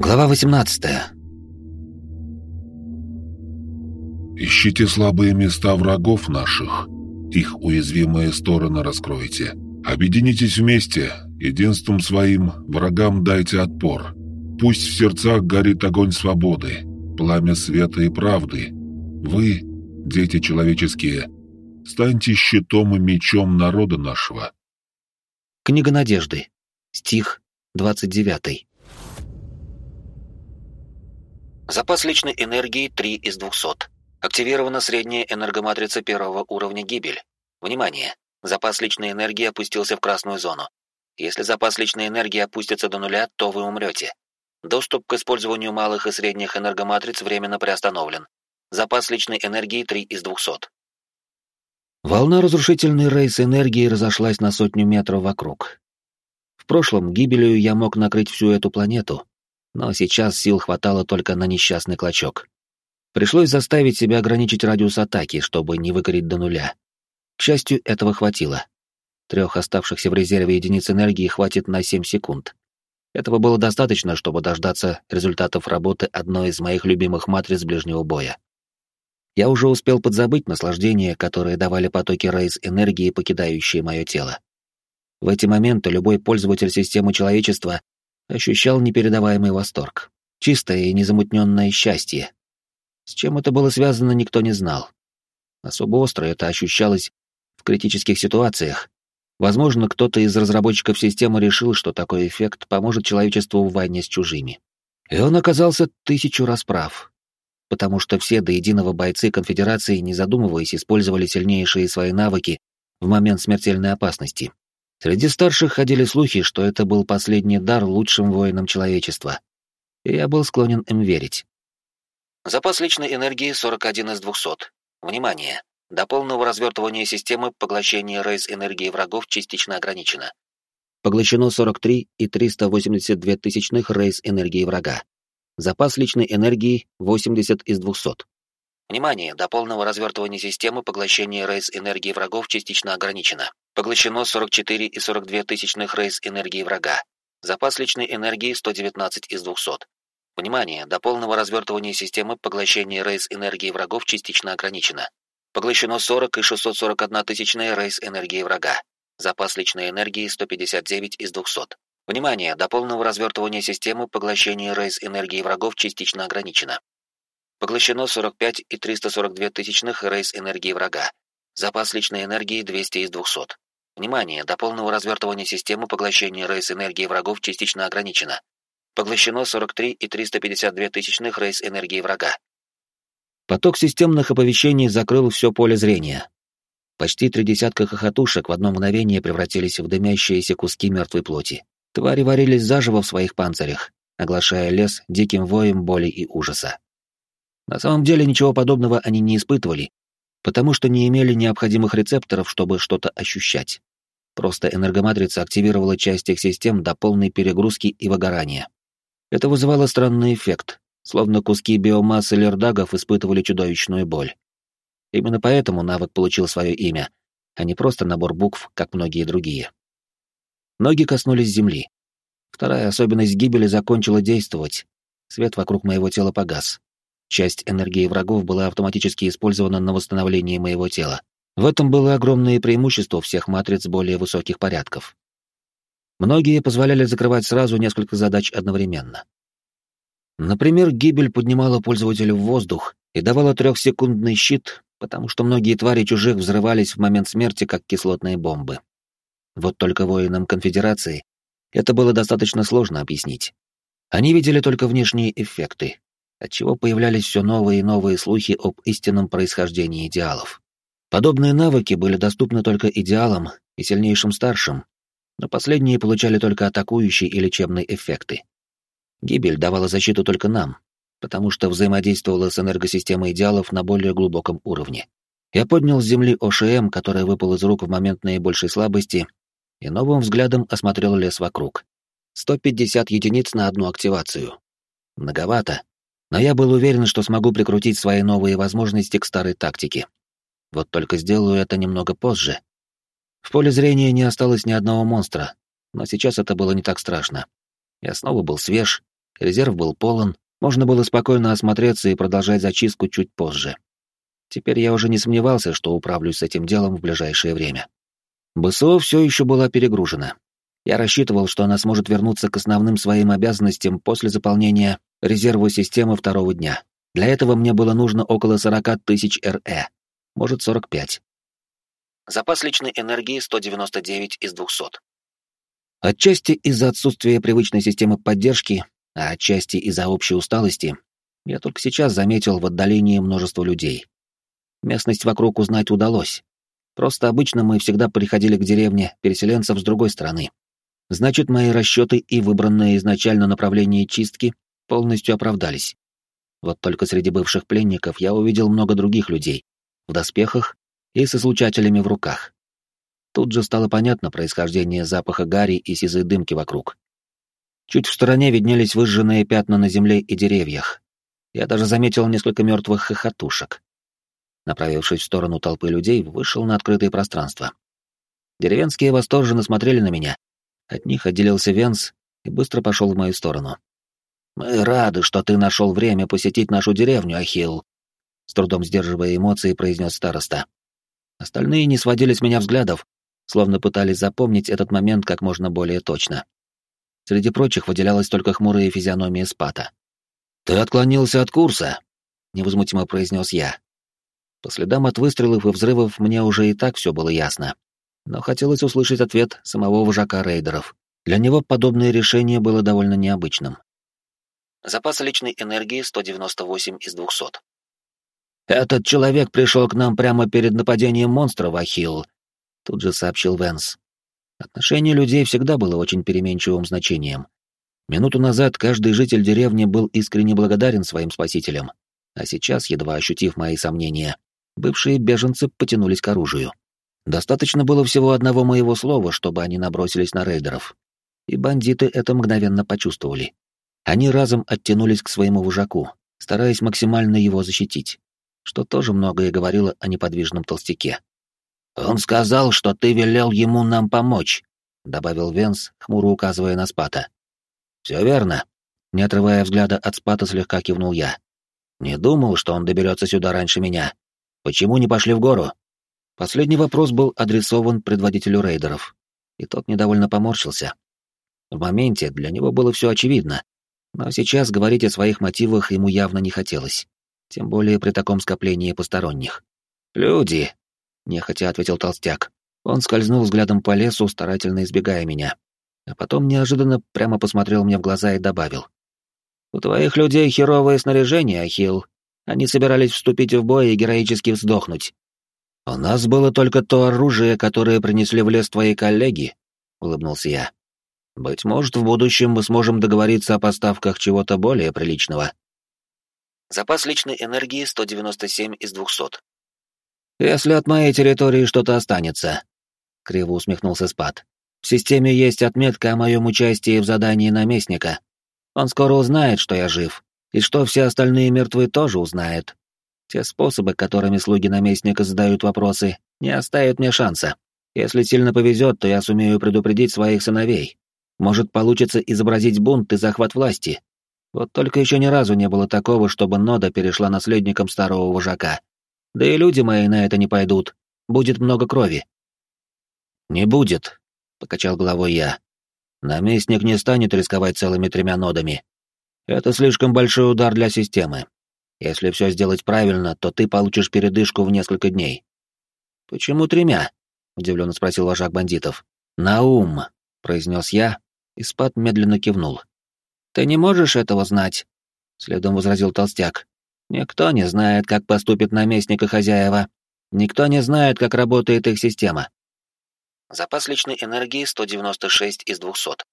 Глава 18. Ищите слабые места врагов наших, их уязвимые стороны раскройте. Объединитесь вместе, единством своим врагам дайте отпор. Пусть в сердцах горит огонь свободы, пламя света и правды. Вы, дети человеческие, станьте щитом и мечом народа нашего. Книга Надежды. Стих 29. Запас личной энергии 3 из 200. Активирована средняя энергоматрица первого уровня «Гибель». Внимание! Запас личной энергии опустился в красную зону. Если запас личной энергии опустится до нуля, то вы умрете. Доступ к использованию малых и средних энергоматриц временно приостановлен. Запас личной энергии 3 из 200. Волна разрушительной рейс энергии разошлась на 100 метров вокруг. В прошлом гибелью я мог накрыть всю эту планету, но сейчас сил хватало только на несчастный клочок. Пришлось заставить себя ограничить радиус атаки, чтобы не выкорить до нуля. К счастью, этого хватило. 3 оставшихся в резерве единиц энергии хватит на 7 секунд. Этого было достаточно, чтобы дождаться результатов работы одной из моих любимых матриц ближнего боя. Я уже успел подзабыть наслаждения, которые давали потоки рейс энергии, покидающие мое тело. В эти моменты любой пользователь системы человечества ощущал непередаваемый восторг, чистое и незамутненное счастье. С чем это было связано, никто не знал. Особо остро это ощущалось в критических ситуациях. Возможно, кто-то из разработчиков системы решил, что такой эффект поможет человечеству в войне с чужими. И он оказался 1000 раз прав, потому что все до единого бойцы Конфедерации, не задумываясь, использовали сильнейшие свои навыки в момент смертельной опасности. Среди старших ходили слухи, что это был последний дар лучшим воинам человечества, и я был склонен им верить. Запас личной энергии 41 из 200. Внимание! До полного развертывания системы поглощение рейс энергии врагов частично ограничено. Поглощено 43,382 тысячных рейс энергии врага. Запас личной энергии 80 из 200. Внимание! До полного развертывания системы поглощение рейс энергии врагов частично ограничено. Поглощено 44,42 тысячных рейс энергии врага. Запас личной энергии 119 из 200. Внимание! До полного развертывания системы поглощение рейс энергии врагов частично ограничено. Поглощено 40,641 тысячная рейс энергии врага. Запас личной энергии 159 из 200. Внимание! До полного развертывания системы поглощение рейс энергии врагов частично ограничено. Поглощено 45,342 тысячных рейс энергии врага. Запас личной энергии 200 из 200. Внимание! До полного развертывания системы поглощения рейс энергии врагов частично ограничено. Поглощено 43,352 тысячных рейс энергии врага. Поток системных оповещений закрыл все поле зрения. Почти 30 хохотушек в одно мгновение превратились в дымящиеся куски мертвой плоти. Твари варились заживо в своих панцирях, оглашая лес диким воем боли и ужаса. На самом деле ничего подобного они не испытывали, потому что не имели необходимых рецепторов, чтобы что-то ощущать. Просто энергоматрица активировала часть их систем до полной перегрузки и выгорания. Это вызывало странный эффект, словно куски биомассы лердагов испытывали чудовищную боль. Именно поэтому навык получил свое имя, а не просто набор букв, как многие другие. Ноги коснулись земли. Вторая особенность гибели закончила действовать. Свет вокруг моего тела погас. Часть энергии врагов была автоматически использована на восстановление моего тела. В этом было огромное преимущество всех матриц более высоких порядков. Многие позволяли закрывать сразу несколько задач одновременно. Например, гибель поднимала пользователя в воздух и давала 3-секундный щит, потому что многие твари чужих взрывались в момент смерти, как кислотные бомбы. Вот только воинам Конфедерации это было достаточно сложно объяснить. Они видели только внешние эффекты, отчего появлялись все новые и новые слухи об истинном происхождении идеалов. Подобные навыки были доступны только идеалам и сильнейшим старшим, но последние получали только атакующие и лечебные эффекты. Гибель давала защиту только нам, потому что взаимодействовала с энергосистемой идеалов на более глубоком уровне. Я поднял с земли ОШМ, который выпал из рук в момент наибольшей слабости, и новым взглядом осмотрел лес вокруг. 150 единиц на одну активацию. Многовато, но я был уверен, что смогу прикрутить свои новые возможности к старой тактике. Вот только сделаю это немного позже. В поле зрения не осталось ни одного монстра, но сейчас это было не так страшно. Я снова был свеж, Резерв был полон, можно было спокойно осмотреться и продолжать зачистку чуть позже. Теперь я уже не сомневался, что управлюсь с этим делом в ближайшее время. БСО все еще была перегружена. Я рассчитывал, что она сможет вернуться к основным своим обязанностям после заполнения резерва системы второго дня. Для этого мне было нужно около 40 тысяч РЭ, может 45. Запас личной энергии 199 из 200. Отчасти из-за отсутствия привычной системы поддержки, а отчасти из-за общей усталости, я только сейчас заметил в отдалении множество людей. Местность вокруг узнать удалось. Просто обычно мы всегда приходили к деревне переселенцев с другой стороны. Значит, мои расчеты и выбранное изначально направление чистки полностью оправдались. Вот только среди бывших пленников я увидел много других людей, в доспехах и со излучателями в руках. Тут же стало понятно происхождение запаха гари и сизой дымки вокруг. Чуть в стороне виднелись выжженные пятна на земле и деревьях. Я даже заметил несколько мертвых хохотушек. Направившись в сторону толпы людей, вышел на открытое пространство. Деревенские восторженно смотрели на меня. От них отделился Венс и быстро пошел в мою сторону. «Мы рады, что ты нашел время посетить нашу деревню, Ахилл», — с трудом сдерживая эмоции, произнес староста. Остальные не сводили с меня взглядов, словно пытались запомнить этот момент как можно более точно. Среди прочих выделялась только хмурая физиономия Спата. «Ты отклонился от курса», — невозмутимо произнес я. По следам от выстрелов и взрывов мне уже и так все было ясно. Но хотелось услышать ответ самого вожака рейдеров. Для него подобное решение было довольно необычным. Запас личной энергии 198 из 200. «Этот человек пришел к нам прямо перед нападением монстров, Ахилл», — тут же сообщил Венс. Отношение людей всегда было очень переменчивым значением. Минуту назад каждый житель деревни был искренне благодарен своим спасителям, а сейчас, едва ощутив мои сомнения, бывшие беженцы потянулись к оружию. Достаточно было всего одного моего слова, чтобы они набросились на рейдеров. И бандиты это мгновенно почувствовали. Они разом оттянулись к своему вожаку, стараясь максимально его защитить, что тоже многое говорило о неподвижном толстяке. «Он сказал, что ты велел ему нам помочь», — добавил Венс, хмуро указывая на Спата. «Все верно», — не отрывая взгляда от Спата, слегка кивнул я. «Не думал, что он доберется сюда раньше меня. Почему не пошли в гору?» Последний вопрос был адресован предводителю рейдеров, и тот недовольно поморщился. В моменте для него было все очевидно, но сейчас говорить о своих мотивах ему явно не хотелось, тем более при таком скоплении посторонних. «Люди», — нехотя ответил толстяк. Он скользнул взглядом по лесу, старательно избегая меня, а потом неожиданно прямо посмотрел мне в глаза и добавил. «У твоих людей херовое снаряжение, Ахилл. Они собирались вступить в бой и героически сдохнуть. У нас было только то оружие, которое принесли в лес твои коллеги», — улыбнулся я. «Быть может, в будущем мы сможем договориться о поставках чего-то более приличного». Запас личной энергии 197 из 200. «Если от моей территории что-то останется», — криво усмехнулся Спат. «В системе есть отметка о моем участии в задании наместника. Он скоро узнает, что я жив, и что все остальные мертвые тоже узнают. Те способы, которыми слуги наместника задают вопросы, не оставят мне шанса. Если сильно повезет, то я сумею предупредить своих сыновей. Может, получится изобразить бунт и захват власти. Вот только еще ни разу не было такого, чтобы Нода перешла наследником старого вожака. Да и люди мои на это не пойдут. Будет много крови». «Не будет», — покачал головой я. «Наместник не станет рисковать целыми 3 нодами. Это слишком большой удар для системы. Если все сделать правильно, то ты получишь передышку в несколько дней». «Почему 3?» — удивленно спросил вожак бандитов. «Наум», — произнес я, и Спат медленно кивнул. «Ты не можешь этого знать», — следом возразил толстяк. «Никто не знает, как поступит наместник и хозяева. Никто не знает, как работает их система». Запас личной энергии 196 из 200.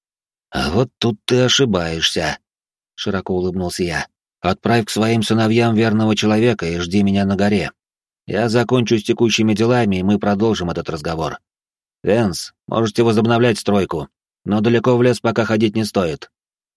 «А вот тут ты ошибаешься», — широко улыбнулся я. «Отправь к своим сыновьям верного человека и жди меня на горе. Я закончу с текущими делами, и мы продолжим этот разговор. Венс, можете возобновлять стройку, но далеко в лес пока ходить не стоит».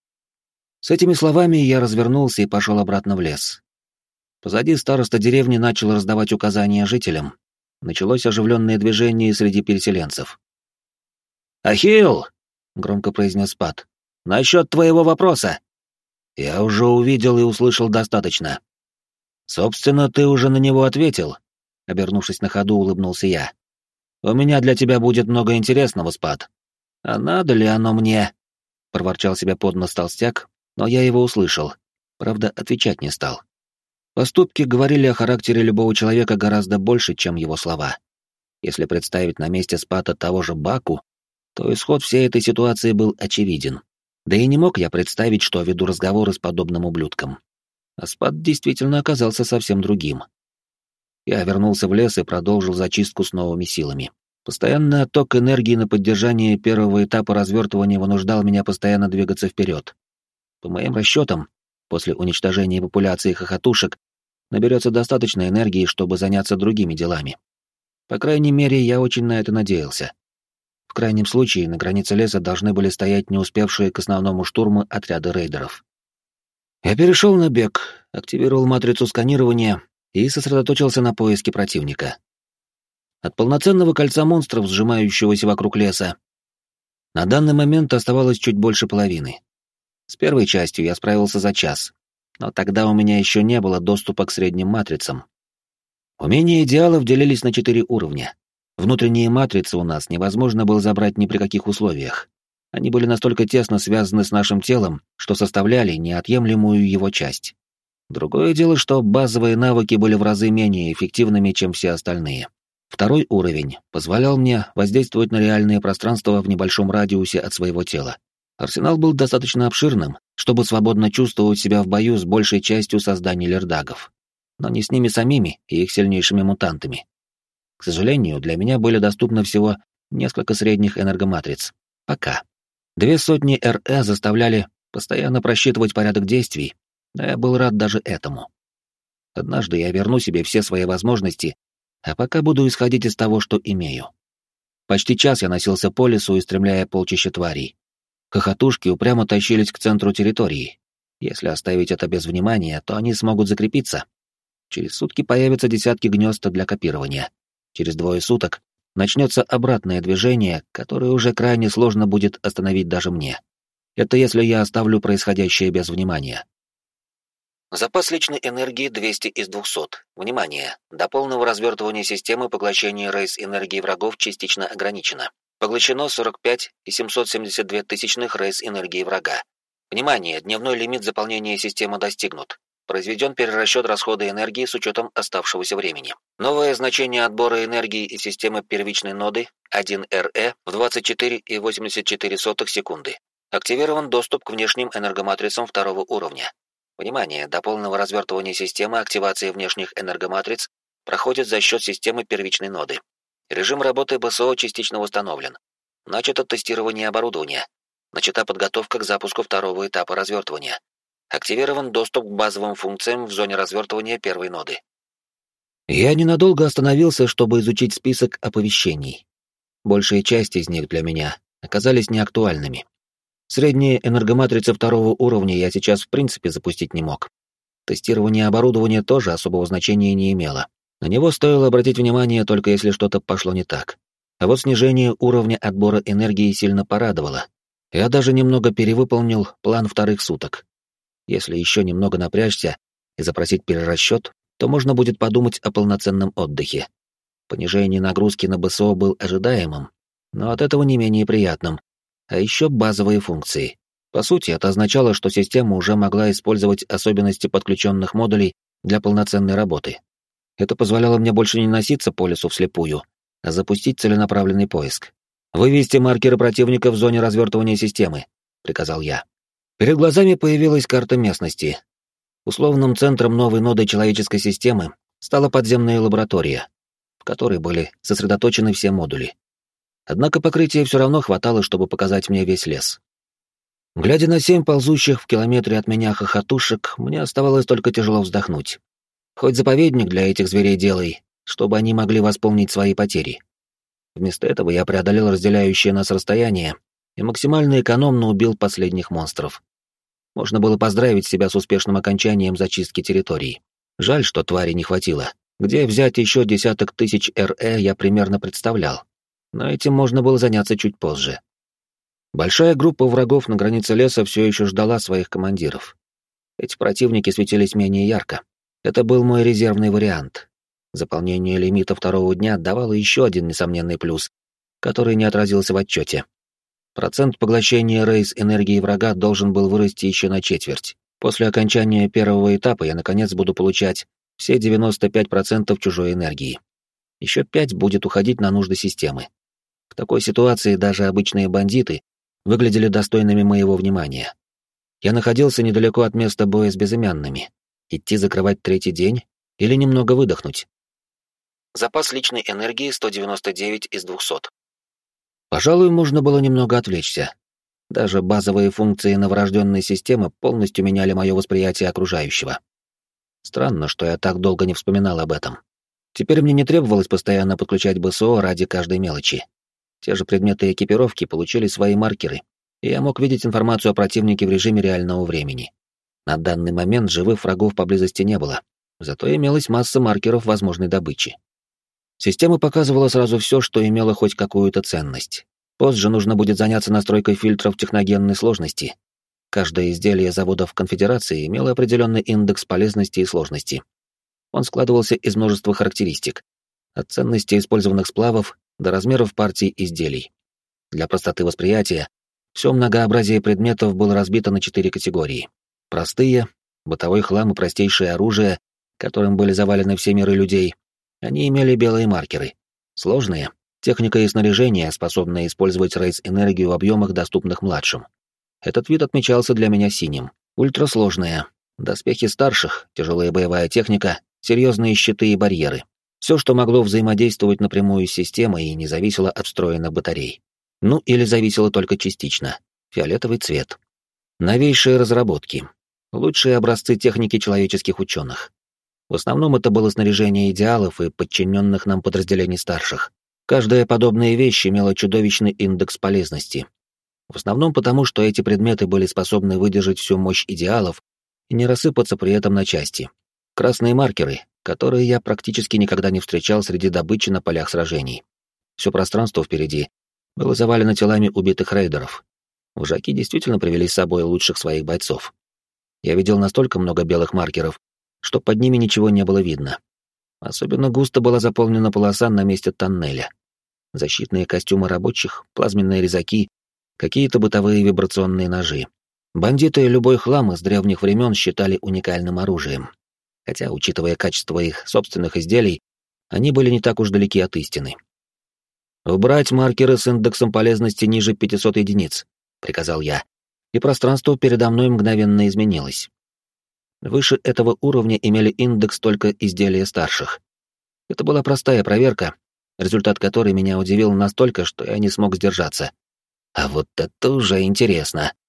С этими словами я развернулся и пошел обратно в лес. Позади староста деревни начал раздавать указания жителям. Началось оживленное движение среди переселенцев. «Ахилл!» — громко произнес Спат. «Насчет твоего вопроса. Я уже увидел и услышал достаточно. Собственно, ты уже на него ответил. Обернувшись на ходу, улыбнулся я. У меня для тебя будет много интересного, Спад. А надо ли оно мне? Проворчал себе под нос толстяк, но я его услышал. Правда, отвечать не стал. Поступки говорили о характере любого человека гораздо больше, чем его слова. Если представить на месте Спада того же Баку, то исход всей этой ситуации был очевиден. Да и не мог я представить, что веду разговоры с подобным ублюдком. А Спад действительно оказался совсем другим. Я вернулся в лес и продолжил зачистку с новыми силами. Постоянный отток энергии на поддержание первого этапа развертывания вынуждал меня постоянно двигаться вперед. По моим расчетам, после уничтожения популяции хохотушек наберется достаточно энергии, чтобы заняться другими делами. По крайней мере, я очень на это надеялся. В крайнем случае, на границе леса должны были стоять не успевшие к основному штурму отряды рейдеров. Я перешел на бег, активировал матрицу сканирования и сосредоточился на поиске противника. От полноценного кольца монстров, сжимающегося вокруг леса, на данный момент оставалось чуть больше половины. С первой частью я справился за час, но тогда у меня еще не было доступа к средним матрицам. Умения идеалов делились на 4 уровня. Внутренние матрицы у нас невозможно было забрать ни при каких условиях. Они были настолько тесно связаны с нашим телом, что составляли неотъемлемую его часть. Другое дело, что базовые навыки были в разы менее эффективными, чем все остальные. Второй уровень позволял мне воздействовать на реальное пространство в небольшом радиусе от своего тела. Арсенал был достаточно обширным, чтобы свободно чувствовать себя в бою с большей частью созданий лердагов. Но не с ними самими и их сильнейшими мутантами. К сожалению, для меня были доступны всего несколько средних энергоматриц. Пока. 200 РЭ заставляли постоянно просчитывать порядок действий, но я был рад даже этому. Однажды я верну себе все свои возможности, а пока буду исходить из того, что имею. Почти час я носился по лесу, истребляя полчища тварей. Хохотушки упрямо тащились к центру территории. Если оставить это без внимания, то они смогут закрепиться. Через сутки появятся десятки гнезд для копирования. Через 2 суток начнется обратное движение, которое уже крайне сложно будет остановить даже мне. Это если я оставлю происходящее без внимания. Запас личной энергии 200 из 200. Внимание! До полного развертывания системы поглощение рейс энергии врагов частично ограничено. Поглощено 45,772 тысячных рейс энергии врага. Внимание! Дневной лимит заполнения системы достигнут. Произведен перерасчет расхода энергии с учетом оставшегося времени. Новое значение отбора энергии из системы первичной ноды 1 РЭ в 24,84 секунды. Активирован доступ к внешним энергоматрицам 2-го уровня. Внимание! До полного развертывания системы активация внешних энергоматриц проходит за счет системы первичной ноды. Режим работы БСО частично восстановлен. Начато тестирование оборудования. Начата подготовка к запуску 2-го этапа развертывания. Активирован доступ к базовым функциям в зоне развертывания 1-й ноды. Я ненадолго остановился, чтобы изучить список оповещений. Большая часть из них для меня оказались неактуальными. Средние энергоматрицы 2-го уровня я сейчас в принципе запустить не мог. Тестирование оборудования тоже особого значения не имело. На него стоило обратить внимание только если что-то пошло не так. А вот снижение уровня отбора энергии сильно порадовало. Я даже немного перевыполнил план 2 суток. Если еще немного напрячься и запросить перерасчет, то можно будет подумать о полноценном отдыхе. Понижение нагрузки на БСО был ожидаемым, но от этого не менее приятным. А еще базовые функции. По сути, это означало, что система уже могла использовать особенности подключенных модулей для полноценной работы. Это позволяло мне больше не носиться по лесу вслепую, а запустить целенаправленный поиск. «Вывести маркеры противника в зоне развертывания системы», — приказал я. Перед глазами появилась карта местности. Условным центром новой ноды человеческой системы стала подземная лаборатория, в которой были сосредоточены все модули. Однако покрытия все равно хватало, чтобы показать мне весь лес. Глядя на 7 ползущих в километре от меня хохотушек, мне оставалось только тяжело вздохнуть. Хоть заповедник для этих зверей делай, чтобы они могли восполнить свои потери. Вместо этого я преодолел разделяющее нас расстояние и максимально экономно убил последних монстров. Можно было поздравить себя с успешным окончанием зачистки территорий. Жаль, что твари не хватило. Где взять еще десяток тысяч РЭ, я примерно представлял. Но этим можно было заняться чуть позже. Большая группа врагов на границе леса все еще ждала своих командиров. Эти противники светились менее ярко. Это был мой резервный вариант. Заполнение лимита второго дня давало еще один несомненный плюс, который не отразился в отчете. Процент поглощения рейс энергии врага должен был вырасти еще на четверть. После окончания первого этапа я, наконец, буду получать все 95% чужой энергии. Еще 5 будет уходить на нужды системы. В такой ситуации даже обычные бандиты выглядели достойными моего внимания. Я находился недалеко от места боя с безымянными. Идти закрывать третий день или немного выдохнуть? Запас личной энергии 199 из 200. Пожалуй, можно было немного отвлечься. Даже базовые функции новорожденной системы полностью меняли мое восприятие окружающего. Странно, что я так долго не вспоминал об этом. Теперь мне не требовалось постоянно подключать БСО ради каждой мелочи. Те же предметы экипировки получили свои маркеры, и я мог видеть информацию о противнике в режиме реального времени. На данный момент живых врагов поблизости не было, зато имелась масса маркеров возможной добычи. Система показывала сразу все, что имело хоть какую-то ценность. Позже нужно будет заняться настройкой фильтров техногенной сложности. Каждое изделие заводов Конфедерации имело определенный индекс полезности и сложности. Он складывался из множества характеристик, от ценности использованных сплавов до размеров партий изделий. Для простоты восприятия все многообразие предметов было разбито на 4 категории. Простые, бытовой хлам и простейшее оружие, которым были завалены все миры людей, они имели белые маркеры. Сложные — техника и снаряжение, способные использовать рейс-энергию в объемах, доступных младшим. Этот вид отмечался для меня синим. Ультрасложные — доспехи старших, тяжелая боевая техника, серьезные щиты и барьеры. Все, что могло взаимодействовать напрямую с системой и не зависело от встроенных батарей. Ну, или зависело только частично. Фиолетовый цвет. Новейшие разработки. Лучшие образцы техники человеческих ученых. В основном это было снаряжение идеалов и подчиненных нам подразделений старших. Каждая подобная вещь имела чудовищный индекс полезности. В основном потому, что эти предметы были способны выдержать всю мощь идеалов и не рассыпаться при этом на части. Красные маркеры, которые я практически никогда не встречал среди добычи на полях сражений. Все пространство впереди было завалено телами убитых рейдеров. Вожаки действительно привели с собой лучших своих бойцов. Я видел настолько много белых маркеров, что под ними ничего не было видно. Особенно густо была заполнена полоса на месте тоннеля. Защитные костюмы рабочих, плазменные резаки, какие-то бытовые вибрационные ножи. Бандиты любой хлам из древних времен считали уникальным оружием. Хотя, учитывая качество их собственных изделий, они были не так уж далеки от истины. «Убрать маркеры с индексом полезности ниже 500 единиц», — приказал я, и пространство передо мной мгновенно изменилось. Выше этого уровня имели индекс только изделия старших. Это была простая проверка, результат которой меня удивил настолько, что я не смог сдержаться. А вот это уже интересно.